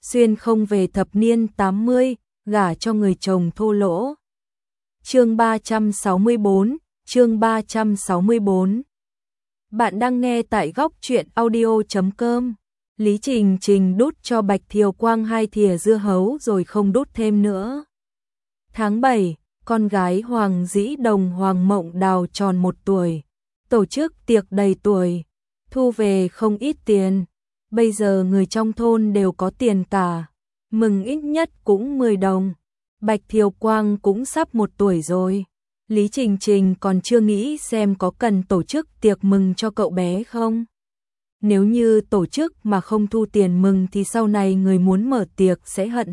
xuyên không về thập niên 80, gả cho người chồng thô lỗ. Chương 364, chương 364. Bạn đang nghe tại góc truyện audio.com. Lý Trình Trình đút cho Bạch Thiều Quang 2 thìa dưa hấu rồi không đút thêm nữa. Tháng 7, con gái Hoàng Dĩ Đồng Hoàng Mộng Đào tròn 1 tuổi. Tổ chức tiệc đầy tuổi, thu về không ít tiền. Bây giờ người trong thôn đều có tiền cả, mừng ít nhất cũng 10 đồng. Bạch Thiều Quang cũng sắp 1 tuổi rồi. Lý Trình Trình còn chưa nghĩ xem có cần tổ chức tiệc mừng cho cậu bé không. Nếu như tổ chức mà không thu tiền mừng thì sau này người muốn mở tiệc sẽ hận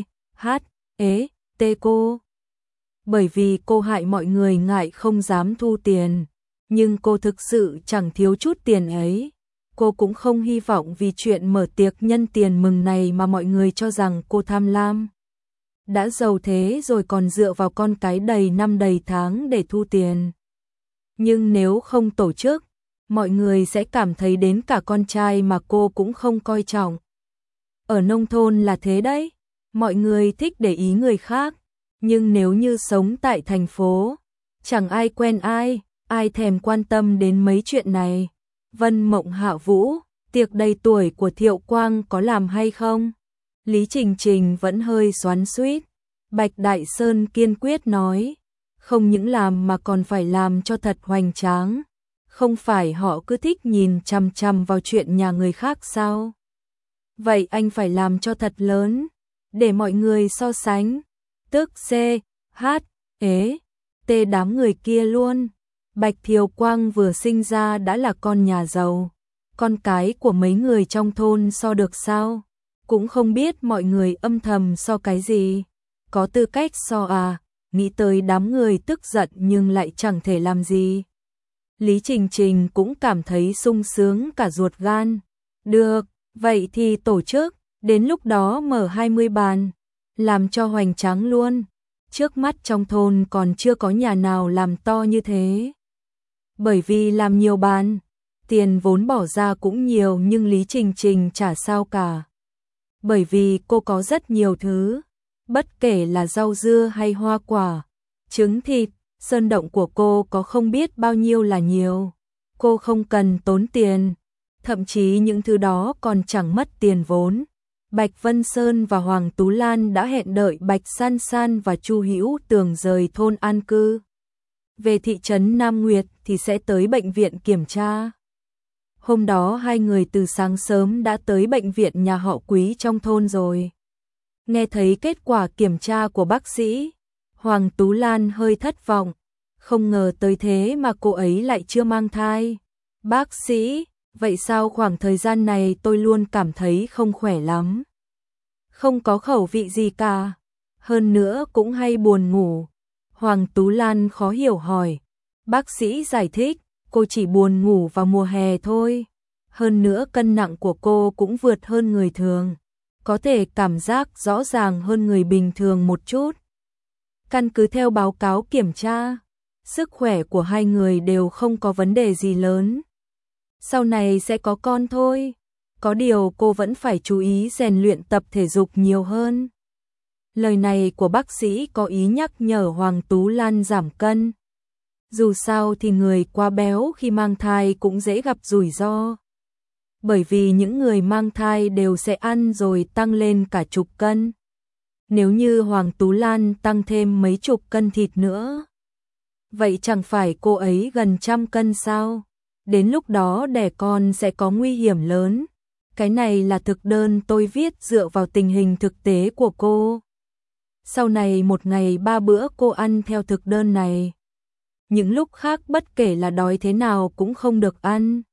CHE cô. Bởi vì cô hại mọi người ngại không dám thu tiền. Nhưng cô thực sự chẳng thiếu chút tiền ấy. Cô cũng không hy vọng vì chuyện mở tiệc nhân tiền mừng này mà mọi người cho rằng cô tham lam. Đã giàu thế rồi còn dựa vào con cái đầy năm đầy tháng để thu tiền. Nhưng nếu không tổ chức, mọi người sẽ cảm thấy đến cả con trai mà cô cũng không coi trọng. Ở nông thôn là thế đấy, mọi người thích để ý người khác. Nhưng nếu như sống tại thành phố, chẳng ai quen ai thèm quan tâm đến mấy chuyện này. Vân Mộng Hạ Vũ, tiệc đầy tuổi của Thiệu Quang có làm hay không? Lý Trình Trình vẫn hơi xoắn xuýt. Bạch Đại Sơn kiên quyết nói, không những làm mà còn phải làm cho thật hoành tráng. Không phải họ cứ thích nhìn chằm chằm vào chuyện nhà người khác sao? Vậy anh phải làm cho thật lớn, để mọi người so sánh. Tức CHE đám người kia luôn. Bạch Thiều Quang vừa sinh ra đã là con nhà giàu. Con cái của mấy người trong thôn so được sao? Cũng không biết mọi người âm thầm so cái gì. Có tư cách so à? Nghĩ tới đám người tức giận nhưng lại chẳng thể làm gì. Lý Trình Trình cũng cảm thấy sung sướng cả ruột gan. Được, vậy thì tổ chức, đến lúc đó mở 20 bàn, làm cho hoành tráng luôn. Trước mắt trong thôn còn chưa có nhà nào làm to như thế. Bởi vì làm nhiều bàn, tiền vốn bỏ ra cũng nhiều nhưng Lý Trình Trình chả sao cả. Bởi vì cô có rất nhiều thứ, bất kể là rau dưa hay hoa quả, trứng thịt, sơn động của cô có không biết bao nhiêu là nhiều. Cô không cần tốn tiền, thậm chí những thứ đó còn chẳng mất tiền vốn. Bạch Vân Sơn và Hoàng Tú Lan đã hẹn đợi Bạch San San và Chu Hữu Tường rời thôn an cư. Về thị trấn Nam Nguyệt thì sẽ tới bệnh viện kiểm tra. Hôm đó hai người từ sáng sớm đã tới bệnh viện nhà họ Quý trong thôn rồi. Nghe thấy kết quả kiểm tra của bác sĩ, Hoàng Tú Lan hơi thất vọng. Không ngờ tới thế mà cô ấy lại chưa mang thai. Bác sĩ, vậy sao khoảng thời gian này tôi luôn cảm thấy không khỏe lắm? Không có khẩu vị gì cả. Hơn nữa cũng hay buồn ngủ. Hoàng Tú Lan khó hiểu hỏi. Bác sĩ giải thích, cô chỉ buồn ngủ vào mùa hè thôi. Hơn nữa cân nặng của cô cũng vượt hơn người thường. Có thể cảm giác rõ ràng hơn người bình thường một chút. Căn cứ theo báo cáo kiểm tra, sức khỏe của hai người đều không có vấn đề gì lớn. Sau này sẽ có con thôi. Có điều cô vẫn phải chú ý rèn luyện tập thể dục nhiều hơn. Lời này của bác sĩ có ý nhắc nhở Hoàng Tú Lan giảm cân. Dù sao thì người quá béo khi mang thai cũng dễ gặp rủi ro. Bởi vì những người mang thai đều sẽ ăn rồi tăng lên cả chục cân. Nếu như Hoàng Tú Lan tăng thêm mấy chục cân thịt nữa, vậy chẳng phải cô ấy gần 100 cân sao? Đến lúc đó đẻ con sẽ có nguy hiểm lớn. Cái này là thực đơn tôi viết dựa vào tình hình thực tế của cô. Sau này một ngày 3 bữa cô ăn theo thực đơn này. Những lúc khác bất kể là đói thế nào cũng không được ăn.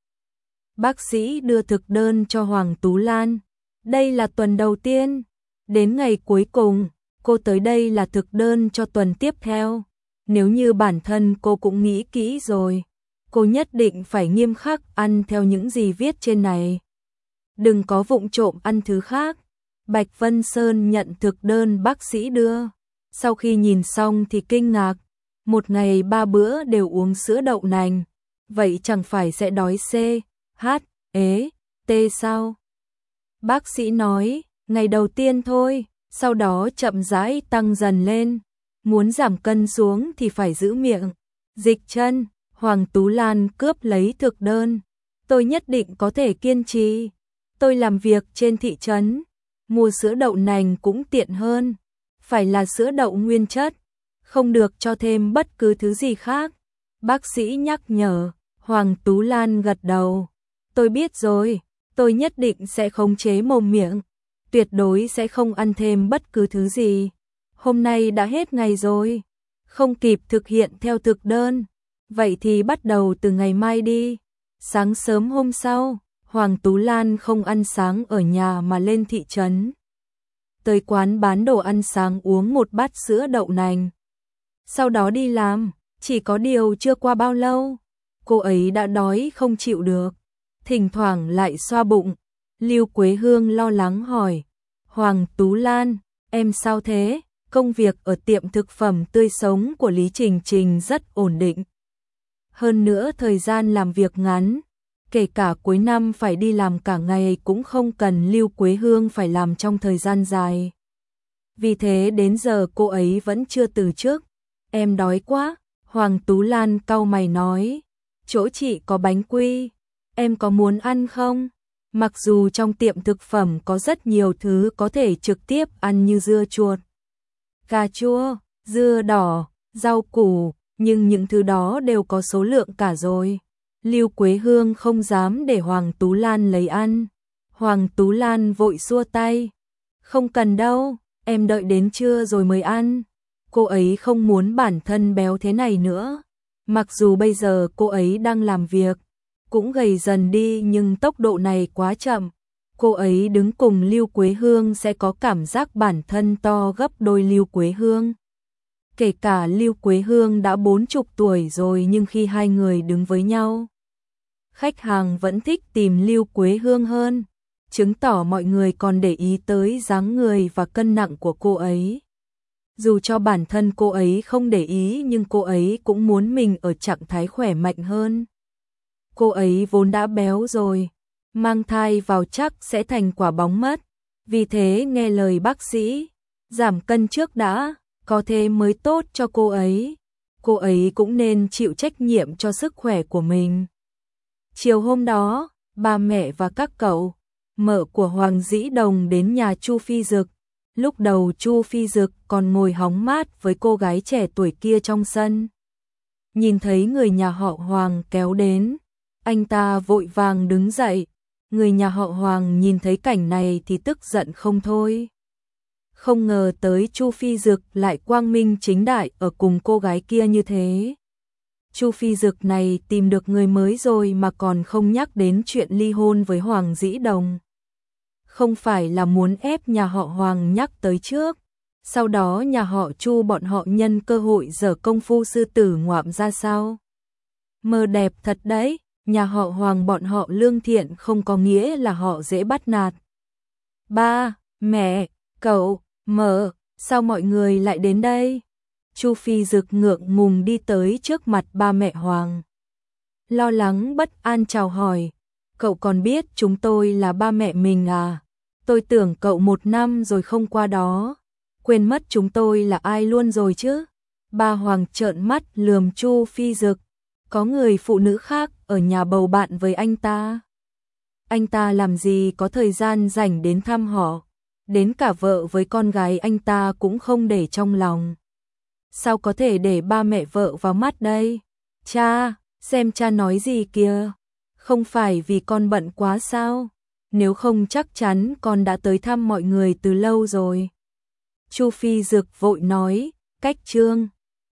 Bác sĩ đưa thực đơn cho Hoàng Tú Lan. Đây là tuần đầu tiên. Đến ngày cuối cùng, cô tới đây là thực đơn cho tuần tiếp theo. Nếu như bản thân cô cũng nghĩ kỹ rồi, cô nhất định phải nghiêm khắc ăn theo những gì viết trên này. Đừng có vụng trộm ăn thứ khác. Bạch Vân Sơn nhận thực đơn bác sĩ đưa. Sau khi nhìn xong thì kinh ngạc. Một ngày 3 bữa đều uống sữa đậu nành. Vậy chẳng phải sẽ đói CHE sao? Bác sĩ nói, Ngày đầu tiên thôi, sau đó chậm rãi tăng dần lên. Muốn giảm cân xuống thì phải giữ miệng. Dịch chân, Hoàng Tú Lan cướp lấy thực đơn. Tôi nhất định có thể kiên trì. Tôi làm việc trên thị trấn, mua sữa đậu nành cũng tiện hơn. Phải là sữa đậu nguyên chất, không được cho thêm bất cứ thứ gì khác. Bác sĩ nhắc nhở, Hoàng Tú Lan gật đầu. Tôi biết rồi, tôi nhất định sẽ khống chế mồm miệng. Tuyệt đối sẽ không ăn thêm bất cứ thứ gì. Hôm nay đã hết ngày rồi, không kịp thực hiện theo thực đơn. Vậy thì bắt đầu từ ngày mai đi. Sáng sớm hôm sau, Hoàng Tú Lan không ăn sáng ở nhà mà lên thị trấn. Tới quán bán đồ ăn sáng uống một bát sữa đậu nành. Sau đó đi làm, chỉ có điều chưa qua bao lâu, cô ấy đã đói không chịu được. Thỉnh thoảng lại xoa bụng. Lưu Quế Hương lo lắng hỏi, Hoàng Tú Lan, em sao thế? Công việc ở tiệm thực phẩm tươi sống của Lý Trình Trình rất ổn định. Hơn nữa thời gian làm việc ngắn, kể cả cuối năm phải đi làm cả ngày cũng không cần Lưu Quế Hương phải làm trong thời gian dài. Vì thế đến giờ cô ấy vẫn chưa từ chức. Em đói quá, Hoàng Tú Lan cau mày nói, chỗ chị có bánh quy, em có muốn ăn không? Mặc dù trong tiệm thực phẩm có rất nhiều thứ có thể trực tiếp ăn như dưa chuột, cà chua, dưa đỏ, rau củ, nhưng những thứ đó đều có số lượng cả rồi. Lưu Quế Hương không dám để Hoàng Tú Lan lấy ăn. Hoàng Tú Lan vội xua tay. Không cần đâu, em đợi đến trưa rồi mới ăn. Cô ấy không muốn bản thân béo thế này nữa. Mặc dù bây giờ cô ấy đang làm việc, cũng gầy dần đi nhưng tốc độ này quá chậm. Cô ấy đứng cùng Lưu Quế Hương sẽ có cảm giác bản thân to gấp đôi Lưu Quế Hương. Kể cả Lưu Quế Hương đã 40 tuổi rồi nhưng khi hai người đứng với nhau, khách hàng vẫn thích tìm Lưu Quế Hương hơn, chứng tỏ mọi người còn để ý tới dáng người và cân nặng của cô ấy. Dù cho bản thân cô ấy không để ý nhưng cô ấy cũng muốn mình ở trạng thái khỏe mạnh hơn. Cô ấy vốn đã béo rồi, mang thai vào chắc sẽ thành quả bóng mất. Vì thế nghe lời bác sĩ, giảm cân trước đã, có thế mới tốt cho cô ấy. Cô ấy cũng nên chịu trách nhiệm cho sức khỏe của mình. Chiều hôm đó, ba mẹ và các cậu, mợ của Hoàng Dĩ Đồng đến nhà Chu Phi Dực. Lúc đầu Chu Phi Dực còn ngồi hóng mát với cô gái trẻ tuổi kia trong sân. Nhìn thấy người nhà họ Hoàng kéo đến, anh ta vội vàng đứng dậy. Người nhà họ Hoàng nhìn thấy cảnh này thì tức giận không thôi. Không ngờ tới Chu Phi Dực lại quang minh chính đại ở cùng cô gái kia như thế. Chu Phi Dực này tìm được người mới rồi mà còn không nhắc đến chuyện ly hôn với Hoàng Dĩ Đồng. Không phải là muốn ép nhà họ Hoàng nhắc tới trước, sau đó nhà họ Chu bọn họ nhân cơ hội giở công phu sư tử ngoạm ra sao? Mơ đẹp thật đấy, nhà họ Hoàng bọn họ lương thiện không có nghĩa là họ dễ bắt nạt. Ba, mẹ, cậu, mợ, sao mọi người lại đến đây? Chu Phi Dực ngượng ngùng đi tới trước mặt ba mẹ Hoàng. Lo lắng bất an chào hỏi, cậu còn biết chúng tôi là ba mẹ mình à? Tôi tưởng cậu 1 năm rồi không qua đó, quên mất chúng tôi là ai luôn rồi chứ? Ba Hoàng trợn mắt lườm Chu Phi Dực, có người phụ nữ khác ở nhà bầu bạn với anh ta. Anh ta làm gì có thời gian rảnh đến thăm họ, đến cả vợ với con gái anh ta cũng không để trong lòng. Sao có thể để ba mẹ vợ vào mắt đây? Cha, xem cha nói gì kìa, không phải vì con bận quá sao? Nếu không chắc chắn con đã tới thăm mọi người từ lâu rồi. Chu Phi Dực vội nói, cách trương.